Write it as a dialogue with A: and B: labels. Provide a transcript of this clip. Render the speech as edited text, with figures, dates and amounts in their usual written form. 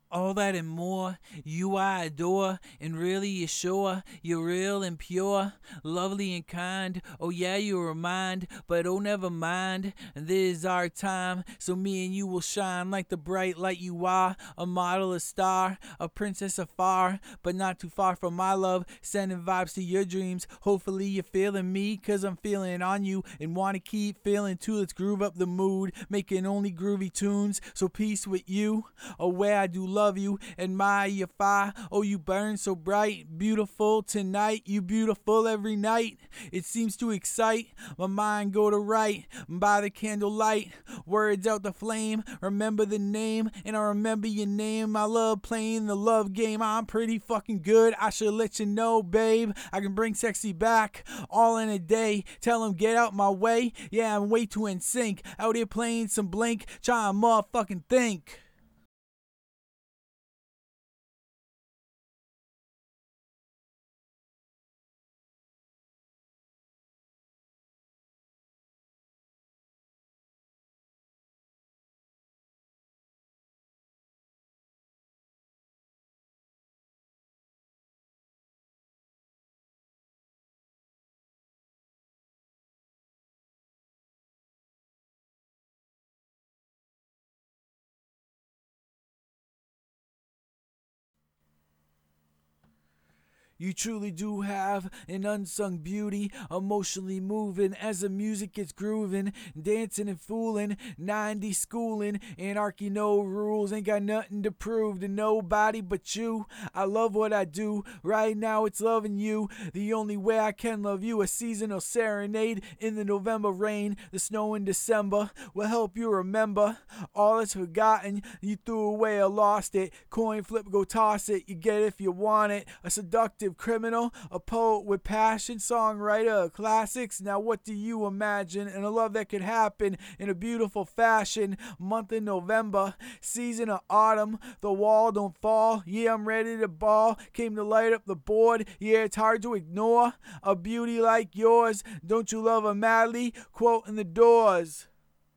A: All that and more, you I adore, and really you're sure you're real and pure, lovely and kind. Oh yeah, you remind, but oh never mind. This is our time, so me and you will shine like the bright light you are. A model, a star, a princess afar, but not too far from my love. Sending vibes to your dreams. Hopefully you're feeling me, cause I'm feeling on you and wanna keep feeling too. Let's groove up the mood, making only groovy tunes. So peace with you. Oh, where I do love you, admire your fire. Oh, you burn so bright, beautiful tonight. You beautiful every night. It seems to excite my mind. Go to right by the candlelight. Words out the flame. Remember the name, and I remember your name. I love playing the love game. I'm pretty fucking good. I should let you know, babe. I can bring sexy back all in a day. Tell him get out my way. Yeah, I'm way too in sync. Out here playing some Blink. Try and motherfucking think. You truly do have an unsung beauty, emotionally moving as the music gets grooving, dancing and fooling, 90 schooling, anarchy no rules, ain't got nothing to prove to nobody but you. I love what I do, right now it's loving you, the only way I can love you. A seasonal serenade in the November rain, the snow in December will help you remember all that's forgotten. You threw away or lost it, coin flip, go toss it, you get it if you want it. A seductive criminal, a poet with passion, songwriter of classics. Now what do you imagine? And a love that could happen in a beautiful fashion. Month in November, season of autumn, the wall don't fall. Yeah, I'm ready to ball. Came to light up the board. Yeah, it's hard to ignore a beauty like yours. Don't you love her madly? Quote in the Doors.